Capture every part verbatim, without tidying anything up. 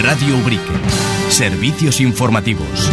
Radio Ubrique. Servicios informativos.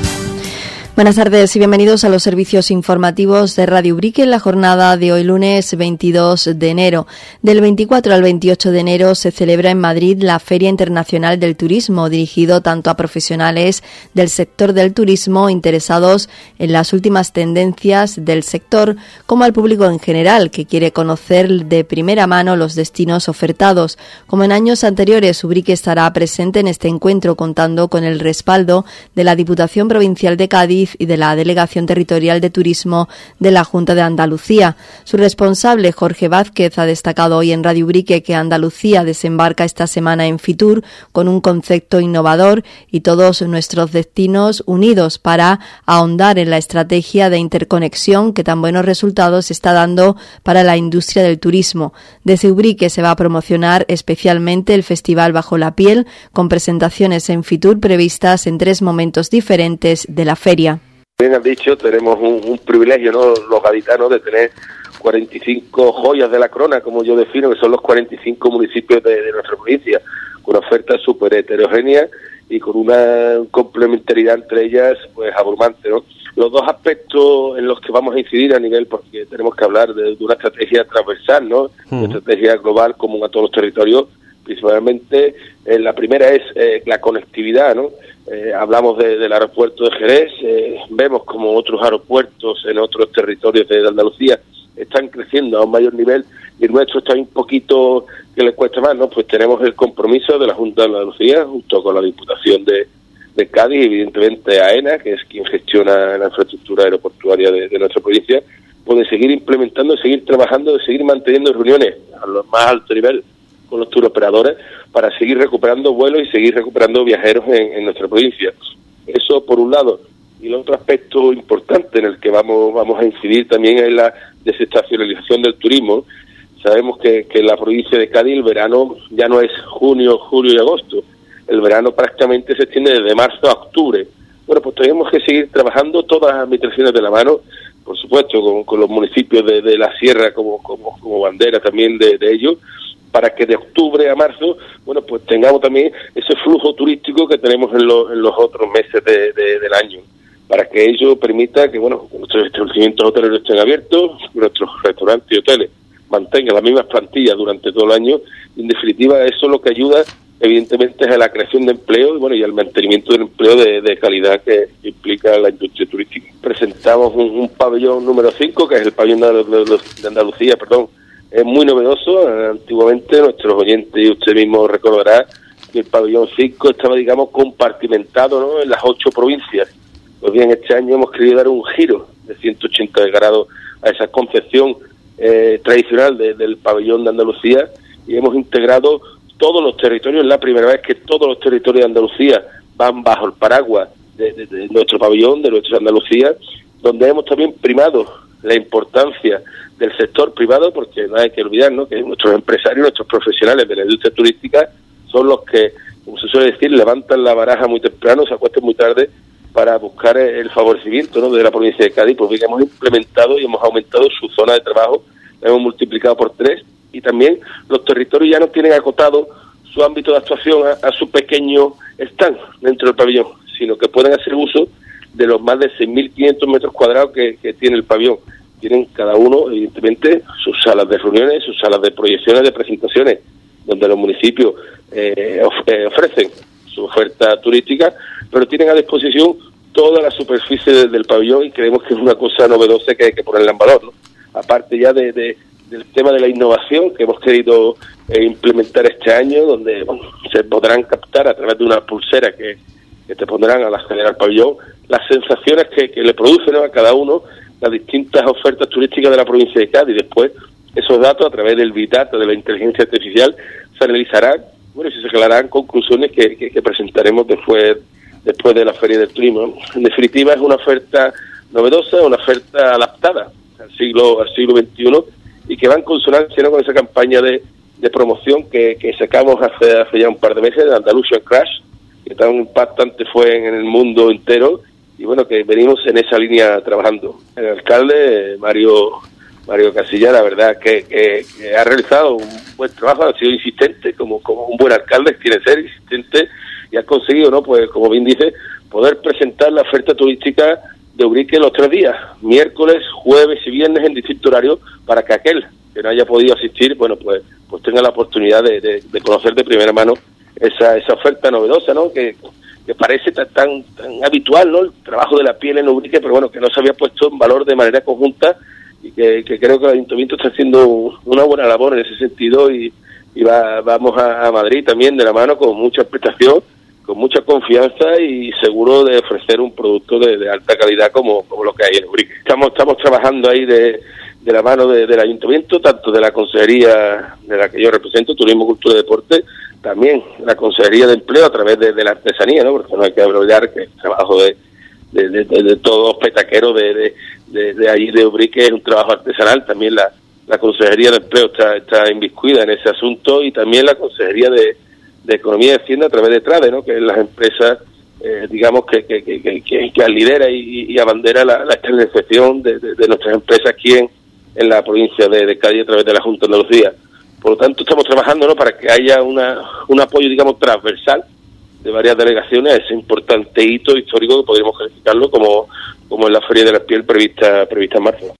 Buenas tardes y bienvenidos a los servicios informativos de Radio Ubrique en la jornada de hoy lunes veintidós de enero. Del veinticuatro al veintiocho de enero se celebra en Madrid la Feria Internacional del Turismo, dirigido tanto a profesionales del sector del turismo interesados en las últimas tendencias del sector, como al público en general, que quiere conocer de primera mano los destinos ofertados. Como en años anteriores, Ubrique estará presente en este encuentro, contando con el respaldo de la Diputación Provincial de Cádiz y de la Delegación Territorial de Turismo de la Junta de Andalucía. Su responsable, Jorge Vázquez, ha destacado hoy en Radio Ubrique que Andalucía desembarca esta semana en Fitur con un concepto innovador y todos nuestros destinos unidos para ahondar en la estrategia de interconexión que tan buenos resultados está dando para la industria del turismo. Desde Ubrique se va a promocionar especialmente el Festival Bajo la Piel, con presentaciones en Fitur previstas en tres momentos diferentes de la feria. Bien has dicho, tenemos un, un privilegio, ¿no?, los gaditanos, de tener cuarenta y cinco joyas de la corona, como yo defino, que son los cuarenta y cinco municipios de, de nuestra provincia, con una oferta súper heterogénea y con una complementariedad entre ellas pues abrumante, ¿no? Los dos aspectos en los que vamos a incidir a nivel, porque tenemos que hablar de, de una estrategia transversal, ¿no?, uh-huh. Una estrategia global común a todos los territorios. Principalmente, eh, la primera es eh, la conectividad, ¿no? Eh, hablamos de, del aeropuerto de Jerez, eh, vemos como otros aeropuertos en otros territorios de Andalucía están creciendo a un mayor nivel y el nuestro está un poquito que le cuesta más, ¿no? Pues tenemos el compromiso de la Junta de Andalucía junto con la Diputación de, de Cádiz y evidentemente AENA, que es quien gestiona la infraestructura aeroportuaria de, de nuestra provincia, pues de seguir implementando, de seguir trabajando, de seguir manteniendo reuniones a lo más alto nivel con los turoperadores para seguir recuperando vuelos y seguir recuperando viajeros en, en nuestra provincia. Eso por un lado. Y el otro aspecto importante en el que vamos vamos a incidir también es la desestacionalización del turismo. Sabemos que, que en la provincia de Cádiz el verano ya no es junio, julio y agosto. El verano prácticamente se extiende desde marzo a octubre. Bueno, pues tenemos que seguir trabajando todas las administraciones de la mano, por supuesto, con, con los municipios de, de la sierra como, como, como bandera también de, de ellos, para que de octubre a marzo, bueno, pues tengamos también ese flujo turístico que tenemos en, lo, en los otros meses de, de, del año, para que ello permita que, bueno, nuestros establecimientos hoteleros estén abiertos, nuestros restaurantes y hoteles mantengan las mismas plantillas durante todo el año. En definitiva, eso lo que ayuda, evidentemente, es a la creación de empleo y, bueno, y al mantenimiento del empleo de, de calidad que implica la industria turística. Presentamos un, un pabellón número cinco, que es el pabellón de, de, de Andalucía, perdón. Es muy novedoso. Antiguamente, nuestros oyentes y usted mismo recordará que el pabellón cinco estaba, digamos, compartimentado, ¿no?, en las ocho provincias. Pues bien, este año hemos querido dar un giro de ciento ochenta grados a esa concepción eh, tradicional de, del pabellón de Andalucía y hemos integrado todos los territorios. Es la primera vez que todos los territorios de Andalucía van bajo el paraguas de, de, de nuestro pabellón, de nuestra Andalucía, donde hemos también primado la importancia del sector privado, porque no hay que olvidar, ¿no?, que nuestros empresarios, nuestros profesionales de la industria turística son los que, como se suele decir, levantan la baraja muy temprano, se acuestan muy tarde para buscar el favorecimiento, ¿no?, de la provincia de Cádiz. Pues bien, hemos implementado y hemos aumentado su zona de trabajo, la hemos multiplicado por tres y también los territorios ya no tienen acotado su ámbito de actuación a, a su pequeño stand dentro del pabellón, sino que pueden hacer uso de los más de seis mil quinientos metros cuadrados que, que tiene el pabellón. Tienen cada uno, evidentemente, sus salas de reuniones, sus salas de proyecciones, de presentaciones, donde los municipios eh, of- eh, ofrecen su oferta turística, pero tienen a disposición toda la superficie de, del pabellón y creemos que es una cosa novedosa que hay que ponerla en valor, ¿no? Aparte ya de, de, del tema de la innovación que hemos querido eh, implementar este año, donde bueno, se podrán captar a través de una pulsera que, que te pondrán al acceder al pabellón las sensaciones que, que le producen a cada uno las distintas ofertas turísticas de la provincia de Cádiz. Después, esos datos, a través del Big Data, de la inteligencia artificial, se analizarán, bueno, y se sacarán conclusiones que, que, que presentaremos después después de la Feria del Turismo. En definitiva, es una oferta novedosa, una oferta adaptada al siglo al siglo veintiuno y que va en consonancia, ¿no?, con esa campaña de, de promoción que, que sacamos hace, hace ya un par de meses, de Andalusian Crash, que tan impactante fue en, en el mundo entero. Y bueno, que venimos en esa línea trabajando. El alcalde, Mario Mario Casilla, la verdad que, que, que ha realizado un buen trabajo, ha sido insistente, como, como un buen alcalde tiene que ser insistente, y ha conseguido, ¿no? Pues como bien dice, poder presentar la oferta turística de Ubrique los tres días, miércoles, jueves y viernes en distinto horario, para que aquel que no haya podido asistir, bueno, pues pues tenga la oportunidad de, de, de conocer de primera mano esa esa oferta novedosa, ¿no? Que, que parece tan, tan tan habitual, ¿no? El trabajo de la piel en Ubrique, pero bueno, que no se había puesto en valor de manera conjunta, y que, que creo que el Ayuntamiento está haciendo una buena labor en ese sentido, y, y va, vamos a, a Madrid también de la mano con mucha expectación, con mucha confianza y seguro de ofrecer un producto de, de alta calidad como, como lo que hay en Ubrique. Estamos, estamos trabajando ahí de, de la mano de, del Ayuntamiento, tanto de la Consejería de la que yo represento, Turismo, Cultura y Deporte, también la Consejería de Empleo a través de, de la artesanía, ¿no? Porque no hay que olvidar que el trabajo de, de, de, de, de todos los petaqueros de, de, de, de allí de Ubrique es un trabajo artesanal. También la, la Consejería de Empleo está, está inmiscuida en ese asunto, y también la Consejería de de Economía y Hacienda a través de TRADE, ¿no? Que es las empresas, eh, digamos, que que, que, que, que lidera y, y abandera la, la externalización de, de, de nuestras empresas aquí en, en la provincia de, de Cádiz a través de la Junta de Andalucía. Por lo tanto, estamos trabajando, ¿no? Para que haya una un apoyo, digamos, transversal de varias delegaciones a ese importante hito histórico que podríamos calificarlo como, como en la Feria de la Piel prevista, prevista en marzo.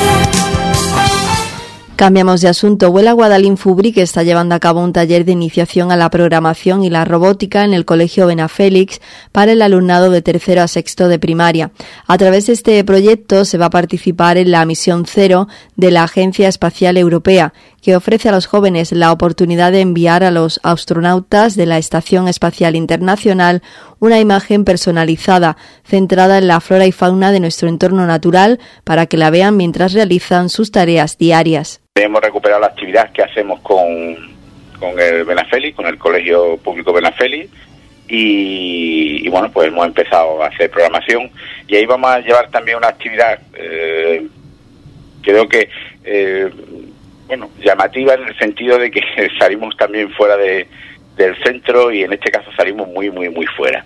Cambiamos de asunto. Vuela Guadalinfubri, que está llevando a cabo un taller de iniciación a la programación y la robótica en el Colegio Benafélix para el alumnado de tercero a sexto de primaria. A través de este proyecto se va a participar en la misión cero de la Agencia Espacial Europea, que ofrece a los jóvenes la oportunidad de enviar a los astronautas de la Estación Espacial Internacional una imagen personalizada, centrada en la flora y fauna de nuestro entorno natural, para que la vean mientras realizan sus tareas diarias. Hemos recuperado la actividad que hacemos con, con el Benafélix, con el Colegio Público Benafélix, y, y bueno, pues hemos empezado a hacer programación, y ahí vamos a llevar también una actividad, eh, creo que, eh, bueno, llamativa en el sentido de que salimos también fuera de del centro, y en este caso salimos muy, muy, muy fuera.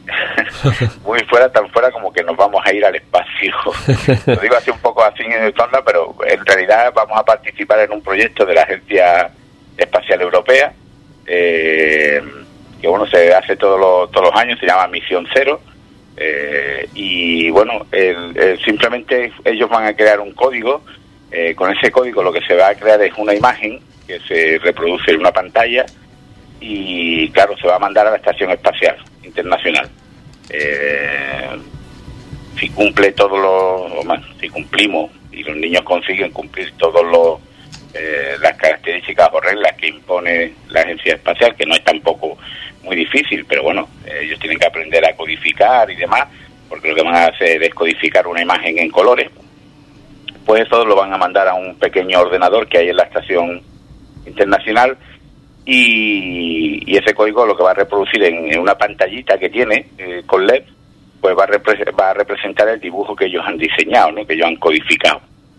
Muy fuera, tan fuera como que nos vamos a ir al espacio. Lo digo así un poco así en el tono, pero en realidad vamos a participar en un proyecto de la Agencia Espacial Europea, eh, que bueno, se hace todos los, todos los años, se llama Misión Cero, eh, y bueno, el, el, simplemente ellos van a crear un código. Eh, con ese código lo que se va a crear es una imagen que se reproduce en una pantalla, y claro, se va a mandar a la Estación Espacial Internacional. Eh, si cumple todos los, más, si cumplimos y los niños consiguen cumplir todos los eh, las características o reglas que impone la Agencia Espacial, que no es tampoco muy difícil, pero bueno, eh, ellos tienen que aprender a codificar y demás, porque lo que van a hacer es codificar una imagen en colores. Pues eso lo van a mandar a un pequeño ordenador que hay en la Estación Internacional, y, y ese código lo que va a reproducir en, en una pantallita que tiene eh, con L E D, pues va a, repre- va a representar el dibujo que ellos han diseñado, ¿no? Que ellos han codificado.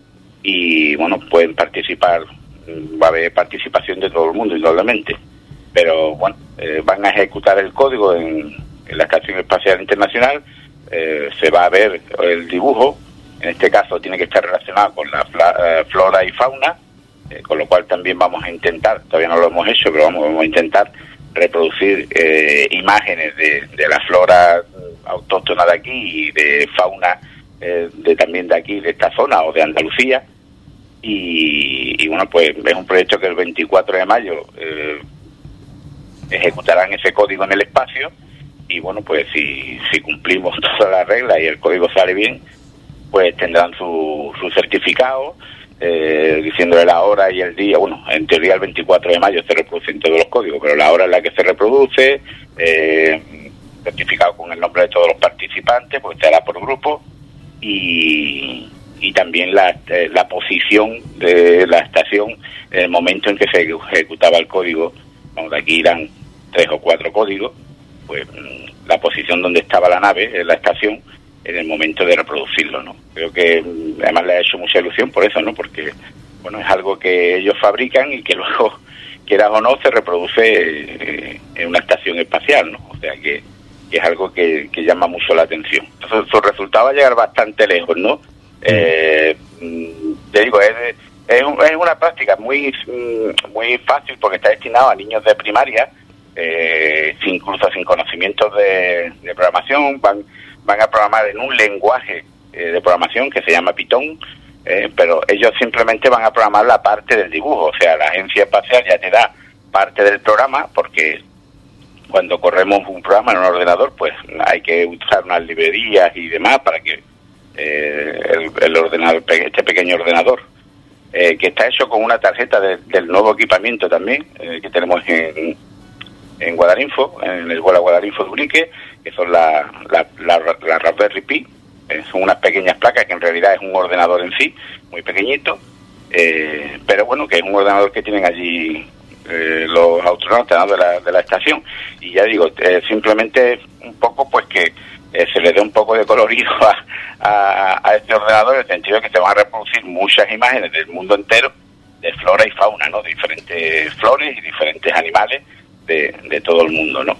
Y bueno, pueden participar, va a haber participación de todo el mundo, indudablemente, pero bueno, eh, van a ejecutar el código en, en la Estación Espacial Internacional, eh, se va a ver el dibujo. En este caso tiene que estar relacionado con la fla- eh, flora y fauna, eh, con lo cual también vamos a intentar, todavía no lo hemos hecho, pero vamos, vamos a intentar reproducir eh, imágenes de, de la flora autóctona de aquí y de fauna eh, de también de aquí, de esta zona o de Andalucía. Y, y bueno, pues es un proyecto que el veinticuatro de mayo eh, ejecutarán ese código en el espacio, y bueno, pues si, si cumplimos todas las reglas y el código sale bien, pues tendrán su, su certificado eh, diciéndole la hora y el día. Bueno, en teoría el veinticuatro de mayo se reproducen todos los códigos, pero la hora en la que se reproduce, eh, certificado con el nombre de todos los participantes, pues estará por grupo, y, y también la, eh, la posición de la estación en el momento en que se ejecutaba el código. Vamos, de aquí irán tres o cuatro códigos, pues la posición donde estaba la nave, en la estación, en el momento de reproducirlo, ¿no? Creo que además le ha hecho mucha ilusión por eso, ¿no? Porque, bueno, es algo que ellos fabrican y que luego, quieras o no, se reproduce eh, en una estación espacial, ¿no? O sea que, que es algo que, que llama mucho la atención. Entonces, su resultado va a llegar bastante lejos, ¿no? Eh, te digo, es, es, un, es una práctica muy, muy fácil porque está destinado a niños de primaria, eh, incluso sin conocimientos de, de programación, van, van a programar en un lenguaje eh, de programación que se llama Python, eh, pero ellos simplemente van a programar la parte del dibujo, o sea, la agencia espacial ya te da parte del programa, porque cuando corremos un programa en un ordenador, pues hay que usar unas librerías y demás para que eh, el, el ordenador, este pequeño ordenador, eh, que está hecho con una tarjeta de, del nuevo equipamiento también, eh, que tenemos en, en Guadarinfo, en el Escuela Guadarinfo de Ubrique, que son la, la, la, la Raspberry Pi, eh, son unas pequeñas placas que en realidad es un ordenador en sí, muy pequeñito, eh, pero bueno, que es un ordenador que tienen allí Eh, los astronautas, ¿no?, de la, de la estación. Y ya digo, eh, simplemente un poco pues que eh, se le dé un poco de colorido a, a, a este ordenador, en el sentido de que se van a reproducir muchas imágenes del mundo entero, de flora y fauna, ¿no?, de diferentes flores y diferentes animales de, de todo el mundo, ¿no?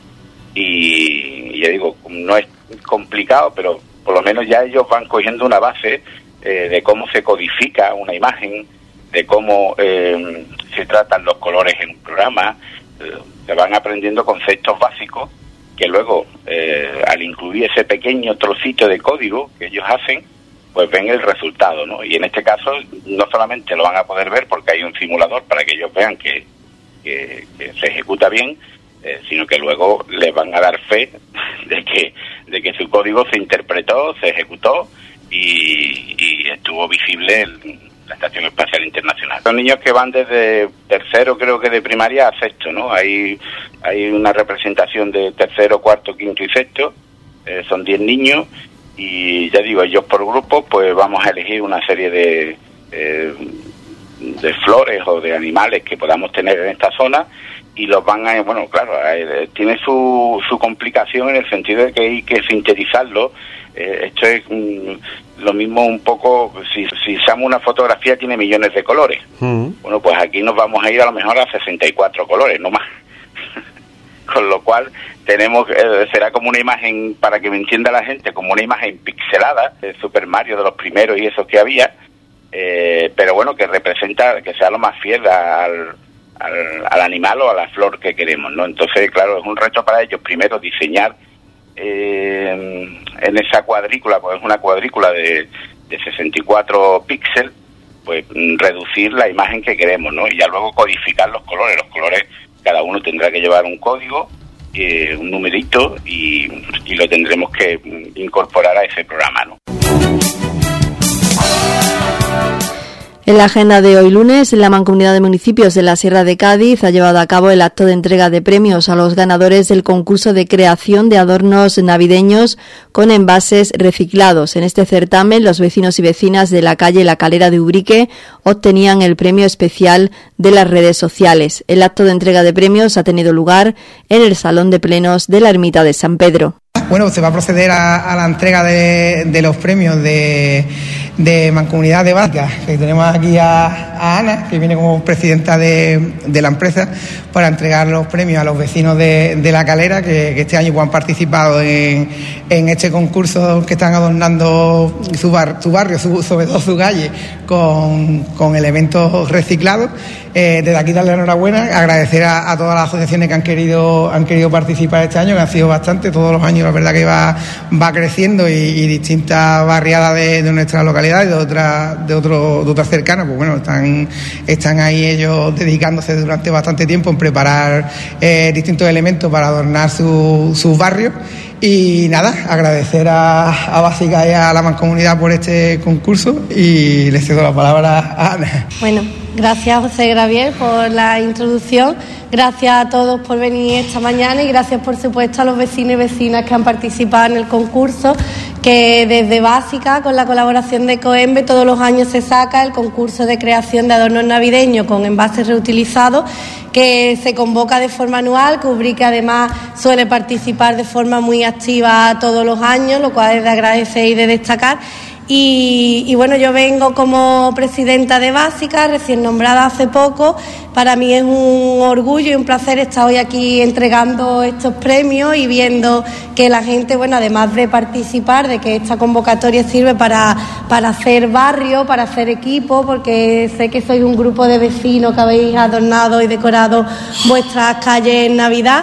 Y, y ya digo, no es complicado, pero por lo menos ya ellos van cogiendo una base eh, de cómo se codifica una imagen, de cómo eh, se tratan los colores en un programa, eh, se van aprendiendo conceptos básicos que luego, eh, al incluir ese pequeño trocito de código que ellos hacen, pues ven el resultado, ¿no? Y en este caso no solamente lo van a poder ver porque hay un simulador para que ellos vean que, que, que se ejecuta bien, eh, sino que luego les van a dar fe de que, de que su código se interpretó, se ejecutó y, y estuvo visible el la Estación Espacial Internacional. Son niños que van desde tercero, creo que de primaria, a sexto, ¿no? Hay hay una representación de tercero, cuarto, quinto y sexto, eh, son diez niños, y ya digo, ellos por grupo, pues vamos a elegir una serie de, eh, de flores o de animales que podamos tener en esta zona, y los van a, bueno, claro, eh, tiene su, su complicación en el sentido de que hay que sintetizarlo. Eh, esto es mm, lo mismo un poco, si, si usamos una fotografía tiene millones de colores. Mm. Bueno, pues aquí nos vamos a ir a lo mejor a sesenta y cuatro colores, no más. Con lo cual tenemos, eh, será como una imagen, para que me entienda la gente, como una imagen pixelada de Super Mario, de los primeros y esos que había, eh, pero bueno, que representa, que sea lo más fiel al, al, al animal o a la flor que queremos, ¿no? Entonces, claro, es un reto para ellos, primero diseñar Eh, en esa cuadrícula, pues es una cuadrícula de, de sesenta y cuatro píxeles, pues reducir la imagen que queremos, ¿no? Y ya luego codificar los colores. Los colores, cada uno tendrá que llevar un código, eh, un numerito, y, y lo tendremos que incorporar a ese programa, ¿no? En la agenda de hoy lunes, la Mancomunidad de Municipios de la Sierra de Cádiz ha llevado a cabo el acto de entrega de premios a los ganadores del concurso de creación de adornos navideños con envases reciclados. En este certamen, los vecinos y vecinas de la calle La Calera de Ubrique obtenían el premio especial de las redes sociales. El acto de entrega de premios ha tenido lugar en el Salón de Plenos de la Ermita de San Pedro. Bueno, se va a proceder a, a la entrega de, de los premios de, de Mancomunidad de Básica, que tenemos aquí a, a Ana, que viene como presidenta de, de la empresa, para entregar los premios a los vecinos de, de La Calera, que, que este año pues, han participado en, en este concurso, que están adornando su, bar, su barrio, su, sobre todo su calle, con, con elementos reciclados. Eh, desde aquí darle la enhorabuena, agradecer a, a todas las asociaciones que han querido han querido participar este año, que han sido bastante, todos los años la verdad que va va creciendo, y, y distintas barriadas de, de nuestra localidad y de otras de otro, de otras cercanas, pues bueno, están están ahí ellos dedicándose durante bastante tiempo en preparar eh, distintos elementos para adornar su, sus barrios. Y nada, agradecer a, a Básica y a la Mancomunidad por este concurso, y les cedo la palabra a Ana. Bueno, gracias José Gravier por la introducción, gracias a todos por venir esta mañana, y gracias por supuesto a los vecinos y vecinas que han participado en el concurso, que desde Básica, con la colaboración de Coembe, todos los años se saca el concurso de creación de adornos navideños con envases reutilizados, que se convoca de forma anual, que Ubrique además suele participar de forma muy activa todos los años, lo cual es de agradecer y de destacar. Y, y bueno, yo vengo como presidenta de Básica, recién nombrada hace poco. Para mí es un orgullo y un placer estar hoy aquí entregando estos premios y viendo que la gente, bueno, además de participar, de que esta convocatoria sirve para, para hacer barrio, para hacer equipo, porque sé que sois un grupo de vecinos que habéis adornado y decorado vuestras calles en Navidad.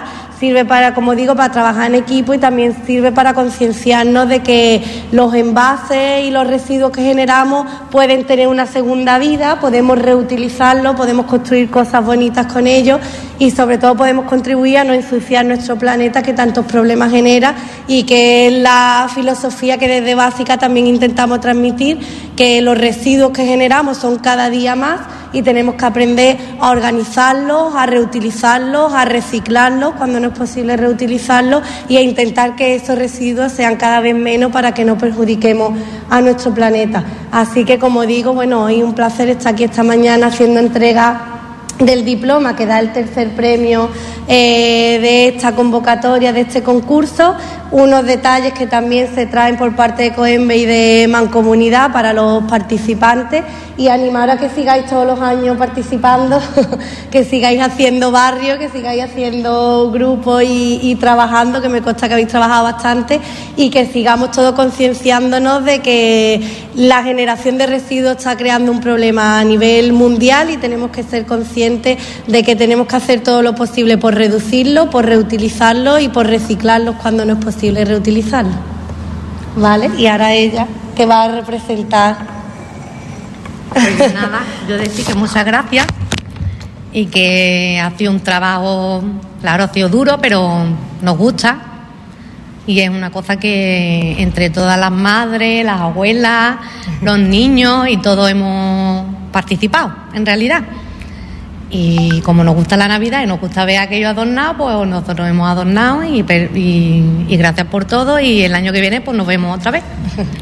sirve para, como digo, para trabajar en equipo y también sirve para concienciarnos de que los envases y los residuos que generamos pueden tener una segunda vida, podemos reutilizarlos, podemos construir cosas bonitas con ellos y sobre todo podemos contribuir a no ensuciar nuestro planeta que tantos problemas genera, y que es la filosofía que desde Básica también intentamos transmitir, que los residuos que generamos son cada día más y tenemos que aprender a organizarlos, a reutilizarlos, a reciclarlos cuando no es posible reutilizarlos y a intentar que esos residuos sean cada vez menos para que no perjudiquemos a nuestro planeta. Así que, como digo, bueno, hoy un placer estar aquí esta mañana haciendo entrega del diploma que da el tercer premio eh, de esta convocatoria, de este concurso, unos detalles que también se traen por parte de Coembe y de Mancomunidad para los participantes, y animar a que sigáis todos los años participando, que sigáis haciendo barrio, que sigáis haciendo grupos y, y trabajando, que me consta que habéis trabajado bastante, y que sigamos todos concienciándonos de que la generación de residuos está creando un problema a nivel mundial y tenemos que ser conscientes de que tenemos que hacer todo lo posible por reducirlo, por reutilizarlo y por reciclarlos cuando no es posible reutilizarlo. ¿Vale? Y ahora ella, que va a representar. Pues nada, yo decir que muchas gracias y que ha sido un trabajo, claro, ha sido duro, pero nos gusta y es una cosa que entre todas las madres, las abuelas, los niños y todos hemos participado, en realidad. Y como nos gusta la Navidad y nos gusta ver aquello adornado, pues nosotros hemos adornado y, y, y gracias por todo, y el año que viene pues nos vemos otra vez.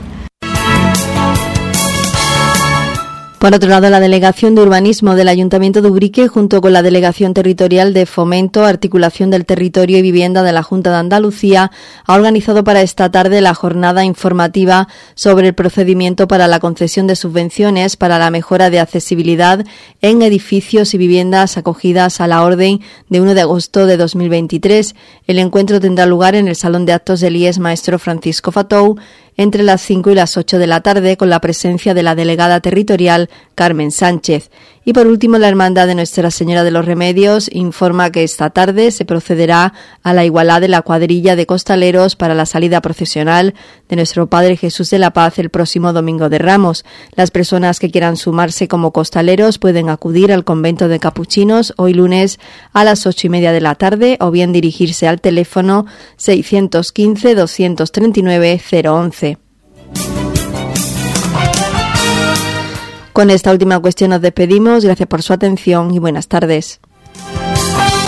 Por otro lado, la Delegación de Urbanismo del Ayuntamiento de Ubrique, junto con la Delegación Territorial de Fomento, Articulación del Territorio y Vivienda de la Junta de Andalucía, ha organizado para esta tarde la jornada informativa sobre el procedimiento para la concesión de subvenciones para la mejora de accesibilidad en edificios y viviendas acogidas a la orden de uno de agosto de dos mil veintitrés. El encuentro tendrá lugar en el Salón de Actos del I E S Maestro Francisco Fatou entre las cinco y las ocho de la tarde, con la presencia de la delegada territorial Carmen Sánchez. Y por último, la Hermandad de Nuestra Señora de los Remedios informa que esta tarde se procederá a la igualdad de la cuadrilla de costaleros para la salida procesional de Nuestro Padre Jesús de la Paz el próximo Domingo de Ramos. Las personas que quieran sumarse como costaleros pueden acudir al convento de Capuchinos hoy lunes a las ocho y media de la tarde, o bien dirigirse al teléfono seiscientos quince, doscientos treinta y nueve, cero once. Con esta última cuestión nos despedimos. Gracias por su atención y buenas tardes.